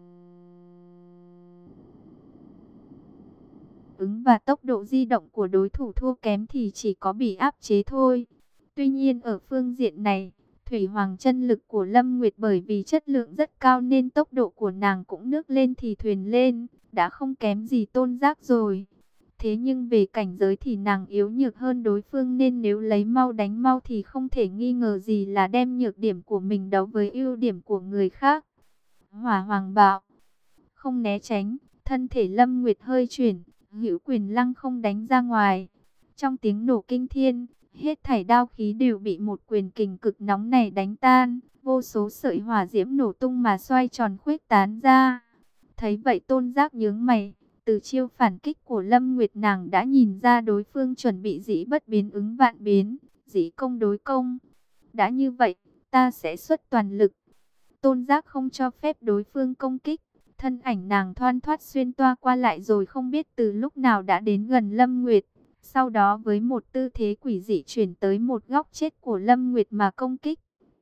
ứng và tốc độ di động của đối thủ thua kém thì chỉ có bị áp chế thôi. Tuy nhiên ở phương diện này, Thủy Hoàng chân lực của Lâm Nguyệt bởi vì chất lượng rất cao nên tốc độ của nàng cũng nước lên thì thuyền lên, đã không kém gì Tôn Giác rồi. Thế nhưng về cảnh giới thì nàng yếu nhược hơn đối phương nên nếu lấy mau đánh mau thì không thể nghi ngờ gì là đem nhược điểm của mình đấu với ưu điểm của người khác. Hỏa Hoàng bạo, không né tránh, thân thể Lâm Nguyệt hơi chuyển, hữu quyền lăng không đánh ra ngoài. Trong tiếng nổ kinh thiên, hết thảy đao khí đều bị một quyền kình cực nóng này đánh tan, vô số sợi hỏa diễm nổ tung mà xoay tròn khuếch tán ra. Thấy vậy Tôn Giác nhướng mày, từ chiêu phản kích của Lâm Nguyệt nàng đã nhìn ra đối phương chuẩn bị dĩ bất biến ứng vạn biến, dĩ công đối công. Đã như vậy, ta sẽ xuất toàn lực. Tôn Giác không cho phép đối phương công kích, thân ảnh nàng thoăn thoắt xuyên toa qua lại rồi không biết từ lúc nào đã đến gần Lâm Nguyệt. Sau đó với một tư thế quỷ dị chuyển tới một góc chết của Lâm Nguyệt mà công kích.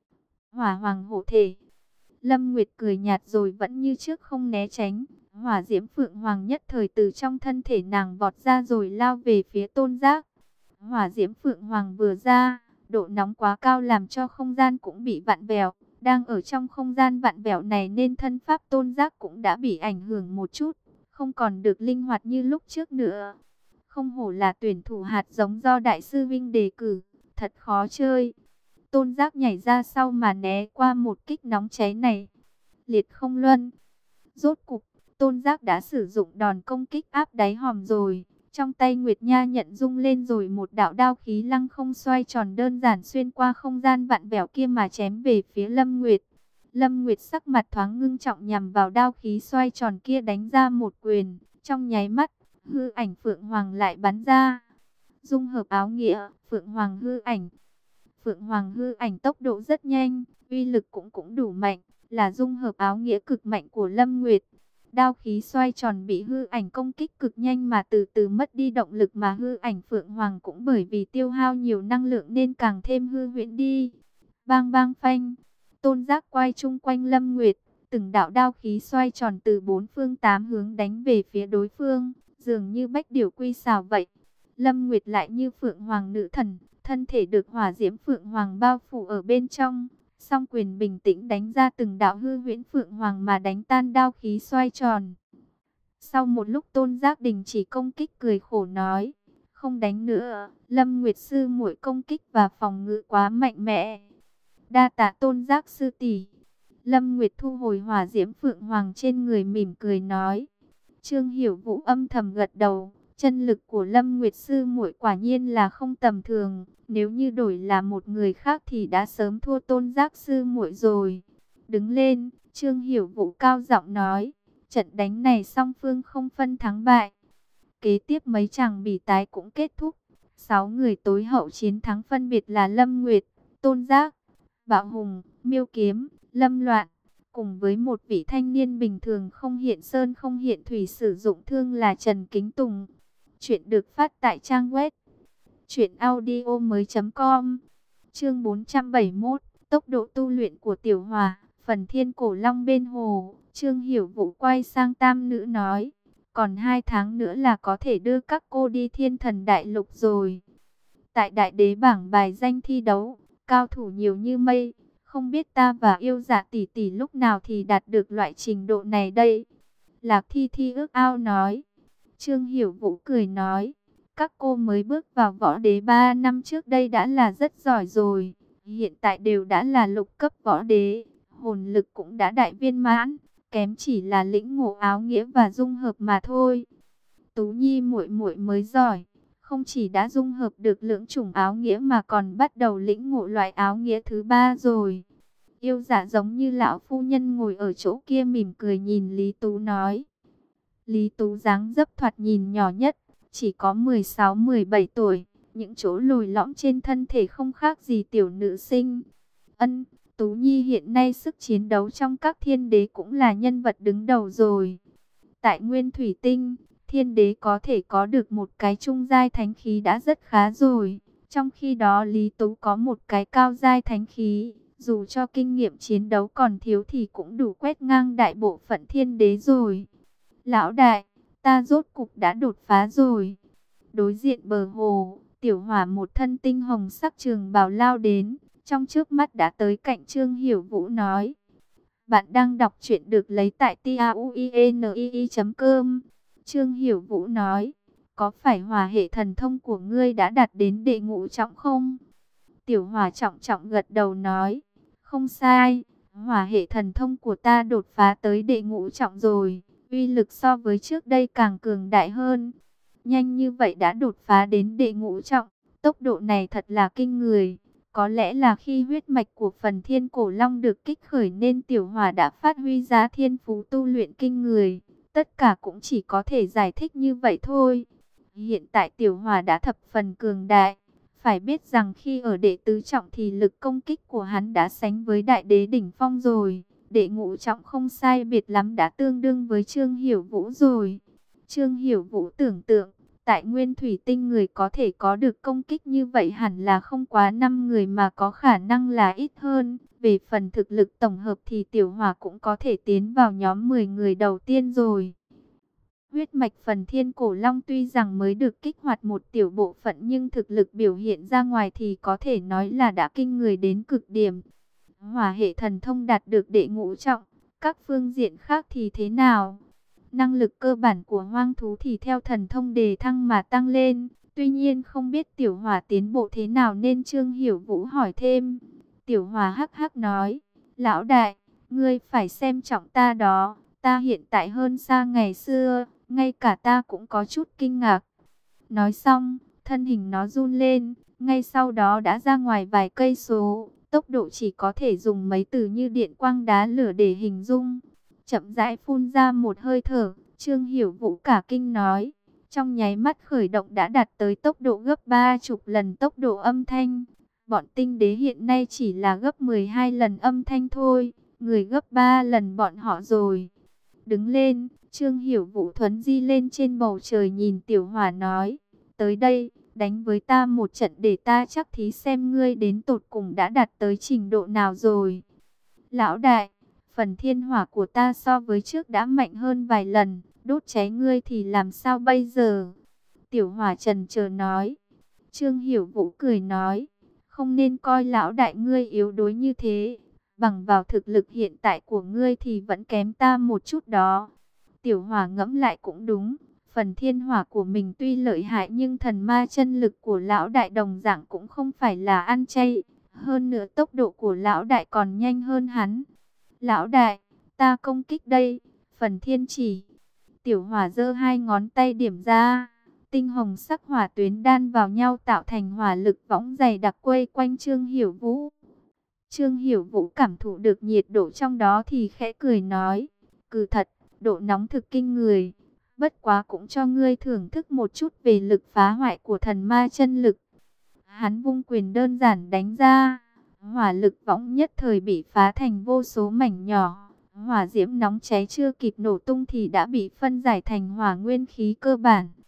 Hỏa Hoàng hộ thể. Lâm Nguyệt cười nhạt rồi vẫn như trước không né tránh. Hỏa diễm Phượng Hoàng nhất thời từ trong thân thể nàng vọt ra rồi lao về phía Tôn Giác. Hỏa diễm Phượng Hoàng vừa ra, độ nóng quá cao làm cho không gian cũng bị vặn vẹo. Đang ở trong không gian vặn vẹo này nên thân pháp Tôn Giác cũng đã bị ảnh hưởng một chút, không còn được linh hoạt như lúc trước nữa. Không hổ là tuyển thủ hạt giống do Đại sư Vinh đề cử, thật khó chơi. Tôn Giác nhảy ra sau mà né qua một kích nóng cháy này. Liệt không luân. Rốt cục, Tôn Giác đã sử dụng đòn công kích áp đáy hòm rồi. Trong tay Nguyệt Nha nhận rung lên rồi một đạo đao khí lăng không xoay tròn đơn giản xuyên qua không gian vặn vẹo kia mà chém về phía Lâm Nguyệt. Lâm Nguyệt sắc mặt thoáng ngưng trọng nhằm vào đao khí xoay tròn kia đánh ra một quyền. Trong nháy mắt, hư ảnh Phượng Hoàng lại bắn ra. Dung hợp áo nghĩa, Phượng Hoàng hư ảnh. Phượng Hoàng hư ảnh tốc độ rất nhanh, uy lực cũng cũng đủ mạnh, là dung hợp áo nghĩa cực mạnh của Lâm Nguyệt. Đao khí xoay tròn bị hư ảnh công kích cực nhanh mà từ từ mất đi động lực mà hư ảnh Phượng Hoàng cũng bởi vì tiêu hao nhiều năng lượng nên càng thêm hư huyễn đi. Bang bang phanh, Tôn Giác quay chung quanh Lâm Nguyệt, từng đạo đao khí xoay tròn từ bốn phương tám hướng đánh về phía đối phương, dường như bách điểu quy xào vậy. Lâm Nguyệt lại như Phượng Hoàng nữ thần, thân thể được hỏa diễm Phượng Hoàng bao phủ ở bên trong. Song quyền bình tĩnh đánh ra từng đạo hư huyễn Phượng Hoàng mà đánh tan đao khí xoay tròn. Sau một lúc Tôn Giác đình chỉ công kích cười khổ nói, không đánh nữa, Lâm Nguyệt sư muội công kích và phòng ngự quá mạnh mẽ. Đa tạ Tôn Giác sư tỷ. Lâm Nguyệt thu hồi hỏa diễm Phượng Hoàng trên người mỉm cười nói. Trương Hiểu Vũ âm thầm gật đầu, chân lực của Lâm Nguyệt sư muội quả nhiên là không tầm thường. Nếu như đổi là một người khác thì đã sớm thua Tôn Giác sư muội rồi. Đứng lên, Trương Hiểu Vũ cao giọng nói, trận đánh này song phương không phân thắng bại. Kế tiếp mấy chàng bỉ tái cũng kết thúc. Sáu người tối hậu chiến thắng phân biệt là Lâm Nguyệt, Tôn Giác, Bạo Hùng, Miêu Kiếm, Lâm Loạn, cùng với một vị thanh niên bình thường không hiện sơn không hiện thủy sử dụng thương là Trần Kính Tùng. Chuyện được phát tại trang web truyện audio mới com. Chương bốn trăm bảy mươi mốt, tốc độ tu luyện của Tiểu Hỏa, phần Thiên Cổ Long bên hồ. Trương Hiểu Vũ quay sang tam nữ nói, còn hai tháng nữa là có thể đưa các cô đi Thiên Thần Đại Lục rồi. Tại Đại Đế bảng bài danh thi đấu, cao thủ nhiều như mây, không biết ta và Yêu Dạ tỷ tỷ lúc nào thì đạt được loại trình độ này đây. Lạc Thi Thi ước ao nói. Trương Hiểu Vũ cười nói, các cô mới bước vào võ đế ba năm trước đây đã là rất giỏi rồi, hiện tại đều đã là lục cấp võ đế, hồn lực cũng đã đại viên mãn, kém chỉ là lĩnh ngộ áo nghĩa và dung hợp mà thôi. Tú Nhi muội muội mới giỏi, không chỉ đã dung hợp được lưỡng chủng áo nghĩa mà còn bắt đầu lĩnh ngộ loại áo nghĩa thứ ba rồi. Yêu Dạ giống như lão phu nhân ngồi ở chỗ kia mỉm cười nhìn Lý Tú nói. Lý Tú dáng dấp thoạt nhìn nhỏ nhất, chỉ có mười sáu mười bảy tuổi, những chỗ lồi lõm trên thân thể không khác gì tiểu nữ sinh. Ân, Tú Nhi hiện nay sức chiến đấu trong các thiên đế cũng là nhân vật đứng đầu rồi. Tại Nguyên Thủy Tinh, thiên đế có thể có được một cái trung giai thánh khí đã rất khá rồi. Trong khi đó Lý Tú có một cái cao giai thánh khí, dù cho kinh nghiệm chiến đấu còn thiếu thì cũng đủ quét ngang đại bộ phận thiên đế rồi. Lão đại, ta rốt cục đã đột phá rồi. Đối diện bờ hồ, Tiểu Hỏa một thân tinh hồng sắc trường bào lao đến, trong trước mắt đã tới cạnh Trương Hiểu Vũ nói. Bạn đang đọc truyện được lấy tại tauinii chấm com. Trương Hiểu Vũ nói, có phải hỏa hệ thần thông của ngươi đã đạt đến đệ ngũ trọng không? Tiểu Hỏa trọng trọng gật đầu nói, không sai, hỏa hệ thần thông của ta đột phá tới đệ ngũ trọng rồi. Uy lực so với trước đây càng cường đại hơn. Nhanh như vậy đã đột phá đến đệ ngũ trọng. Tốc độ này thật là kinh người. Có lẽ là khi huyết mạch của phần Thiên Cổ Long được kích khởi nên Tiểu Hỏa đã phát huy ra thiên phú tu luyện kinh người. Tất cả cũng chỉ có thể giải thích như vậy thôi. Hiện tại Tiểu Hỏa đã thập phần cường đại. Phải biết rằng khi ở đệ tứ trọng thì lực công kích của hắn đã sánh với đại đế đỉnh phong rồi. Đệ ngũ trọng không sai biệt lắm đã tương đương với Trương Hiểu Vũ rồi. Trương Hiểu Vũ tưởng tượng, tại Nguyên Thủy Tinh người có thể có được công kích như vậy hẳn là không quá năm người mà có khả năng là ít hơn. Về phần thực lực tổng hợp thì Tiểu Hỏa cũng có thể tiến vào nhóm mười người đầu tiên rồi. Huyết mạch phần Thiên Cổ Long tuy rằng mới được kích hoạt một tiểu bộ phận nhưng thực lực biểu hiện ra ngoài thì có thể nói là đã kinh người đến cực điểm. Hỏa hệ thần thông đạt được đệ ngũ trọng, các phương diện khác thì thế nào? Năng lực cơ bản của hoang thú thì theo thần thông đề thăng mà tăng lên. Tuy nhiên không biết Tiểu Hỏa tiến bộ thế nào nên Trương Hiểu Vũ hỏi thêm. Tiểu Hỏa hắc hắc nói, lão đại, ngươi phải xem trọng ta đó, ta hiện tại hơn xa ngày xưa, ngay cả ta cũng có chút kinh ngạc. Nói xong, thân hình nó run lên, ngay sau đó đã ra ngoài vài cây số. Tốc độ chỉ có thể dùng mấy từ như điện quang đá lửa để hình dung. Chậm rãi phun ra một hơi thở, Trương Hiểu Vũ cả kinh nói. Trong nháy mắt khởi động đã đạt tới tốc độ gấp ba chục lần tốc độ âm thanh. Bọn tinh đế hiện nay chỉ là gấp mười hai lần âm thanh thôi, người gấp ba lần bọn họ rồi. Đứng lên, Trương Hiểu Vũ thuấn di lên trên bầu trời nhìn Tiểu Hỏa nói. Tới đây, đánh với ta một trận để ta chắc thí xem ngươi đến tột cùng đã đạt tới trình độ nào rồi. Lão đại, phần thiên hỏa của ta so với trước đã mạnh hơn vài lần, đốt cháy ngươi thì làm sao bây giờ? Tiểu Hỏa trần chờ nói. Trương Hiểu Vũ cười nói, không nên coi lão đại ngươi yếu đuối như thế, bằng vào thực lực hiện tại của ngươi thì vẫn kém ta một chút đó. Tiểu Hỏa ngẫm lại cũng đúng. Phần thiên hỏa của mình tuy lợi hại nhưng thần ma chân lực của lão đại đồng dạng cũng không phải là ăn chay. Hơn nữa tốc độ của lão đại còn nhanh hơn hắn. Lão đại, ta công kích đây. Phần thiên chỉ. Tiểu Hỏa giơ hai ngón tay điểm ra. Tinh hồng sắc hỏa tuyến đan vào nhau tạo thành hỏa lực võng dày đặc quay quanh Trương Hiểu Vũ. Trương Hiểu Vũ cảm thụ được nhiệt độ trong đó thì khẽ cười nói. Cừ thật, độ nóng thực kinh người. Bất quá cũng cho ngươi thưởng thức một chút về lực phá hoại của thần ma chân lực. Hắn vung quyền đơn giản đánh ra. Hỏa lực võng nhất thời bị phá thành vô số mảnh nhỏ. Hỏa diễm nóng cháy chưa kịp nổ tung thì đã bị phân giải thành hỏa nguyên khí cơ bản.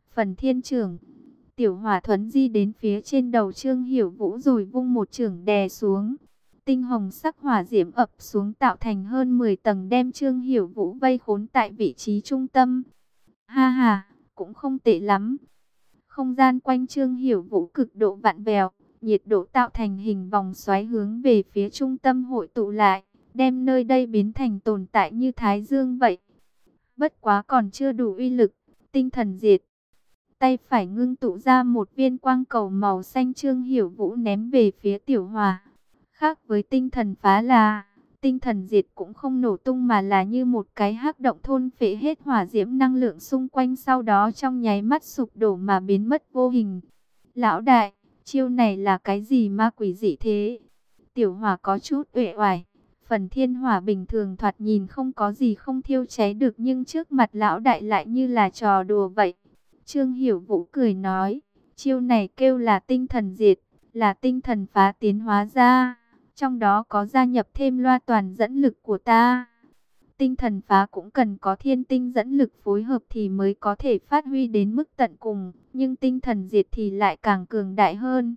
Phần thiên trưởng. Tiểu hỏa thuấn di đến phía trên đầu Trương Hiểu Vũ rồi vung một chưởng đè xuống. Tinh hồng sắc hỏa diễm ập xuống tạo thành hơn mười tầng đem Trương Hiểu Vũ vây khốn tại vị trí trung tâm. Ha ha, cũng không tệ lắm. Không gian quanh Trương Hiểu Vũ cực độ vặn vẹo, nhiệt độ tạo thành hình vòng xoáy hướng về phía trung tâm hội tụ lại, đem nơi đây biến thành tồn tại như Thái Dương vậy. Bất quá còn chưa đủ uy lực, tinh thần diệt. Tay phải ngưng tụ ra một viên quang cầu màu xanh, Trương Hiểu Vũ ném về phía tiểu hỏa. Khác với tinh thần phá là, tinh thần diệt cũng không nổ tung mà là như một cái hắc động thôn phệ hết hỏa diễm năng lượng xung quanh, sau đó trong nháy mắt sụp đổ mà biến mất vô hình. Lão đại, chiêu này là cái gì ma quỷ dị thế? Tiểu hỏa có chút uể oải. Phần thiên hỏa bình thường thoạt nhìn không có gì không thiêu cháy được, nhưng trước mặt lão đại lại như là trò đùa vậy. Trương Hiểu Vũ cười nói, chiêu này kêu là tinh thần diệt, là tinh thần phá tiến hóa ra, trong đó có gia nhập thêm loa toàn dẫn lực của ta. Tinh thần phá cũng cần có thiên tinh dẫn lực phối hợp thì mới có thể phát huy đến mức tận cùng, nhưng tinh thần diệt thì lại càng cường đại hơn.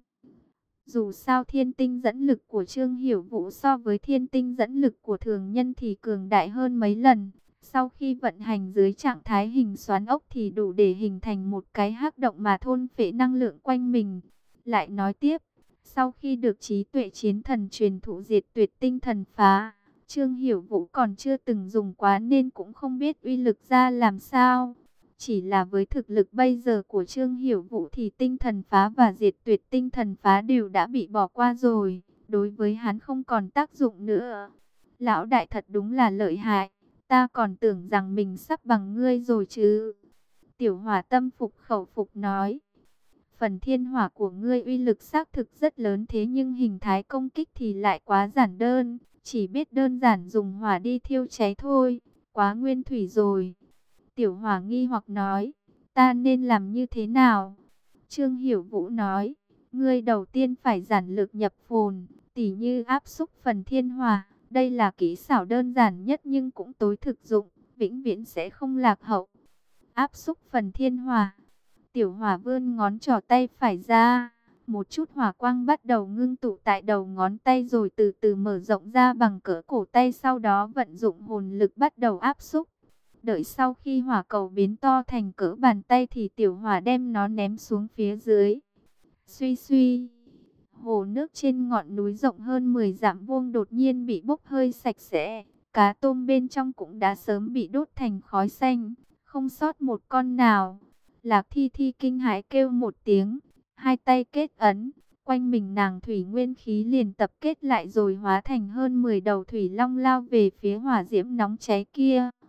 Dù sao thiên tinh dẫn lực của Trương Hiểu Vũ so với thiên tinh dẫn lực của thường nhân thì cường đại hơn mấy lần. Sau khi vận hành dưới trạng thái hình xoắn ốc thì đủ để hình thành một cái hắc động mà thôn phệ năng lượng quanh mình. Lại nói tiếp, sau khi được trí tuệ chiến thần truyền thụ diệt tuyệt tinh thần phá, Trương Hiểu Vũ còn chưa từng dùng quá nên cũng không biết uy lực ra làm sao. Chỉ là với thực lực bây giờ của Trương Hiểu Vũ thì tinh thần phá và diệt tuyệt tinh thần phá đều đã bị bỏ qua rồi. Đối với hắn không còn tác dụng nữa. Lão đại thật đúng là lợi hại. Ta còn tưởng rằng mình sắp bằng ngươi rồi chứ. Tiểu hỏa tâm phục khẩu phục nói. Phần thiên hỏa của ngươi uy lực xác thực rất lớn, thế nhưng hình thái công kích thì lại quá giản đơn. Chỉ biết đơn giản dùng hỏa đi thiêu cháy thôi. Quá nguyên thủy rồi. Tiểu hỏa nghi hoặc nói. Ta nên làm như thế nào? Trương Hiểu Vũ nói. Ngươi đầu tiên phải giản lược nhập phồn, tỉ như áp xúc phần thiên hỏa. Đây là kỹ xảo đơn giản nhất nhưng cũng tối thực dụng, vĩnh viễn sẽ không lạc hậu. Áp xúc phần thiên hỏa. Tiểu hỏa vươn ngón trỏ tay phải ra. Một chút hỏa quang bắt đầu ngưng tụ tại đầu ngón tay rồi từ từ mở rộng ra bằng cỡ cổ tay. Sau đó vận dụng hồn lực bắt đầu áp xúc. Đợi sau khi hỏa cầu biến to thành cỡ bàn tay thì tiểu hỏa đem nó ném xuống phía dưới. Suy suy. Hồ nước trên ngọn núi rộng hơn mười dặm vuông đột nhiên bị bốc hơi sạch sẽ. Cá tôm bên trong cũng đã sớm bị đốt thành khói xanh. Không sót một con nào. Lạc Thi Thi kinh hãi kêu một tiếng. Hai tay kết ấn. Quanh mình nàng thủy nguyên khí liền tập kết lại rồi hóa thành hơn mười đầu thủy long lao về phía hỏa diễm nóng cháy kia.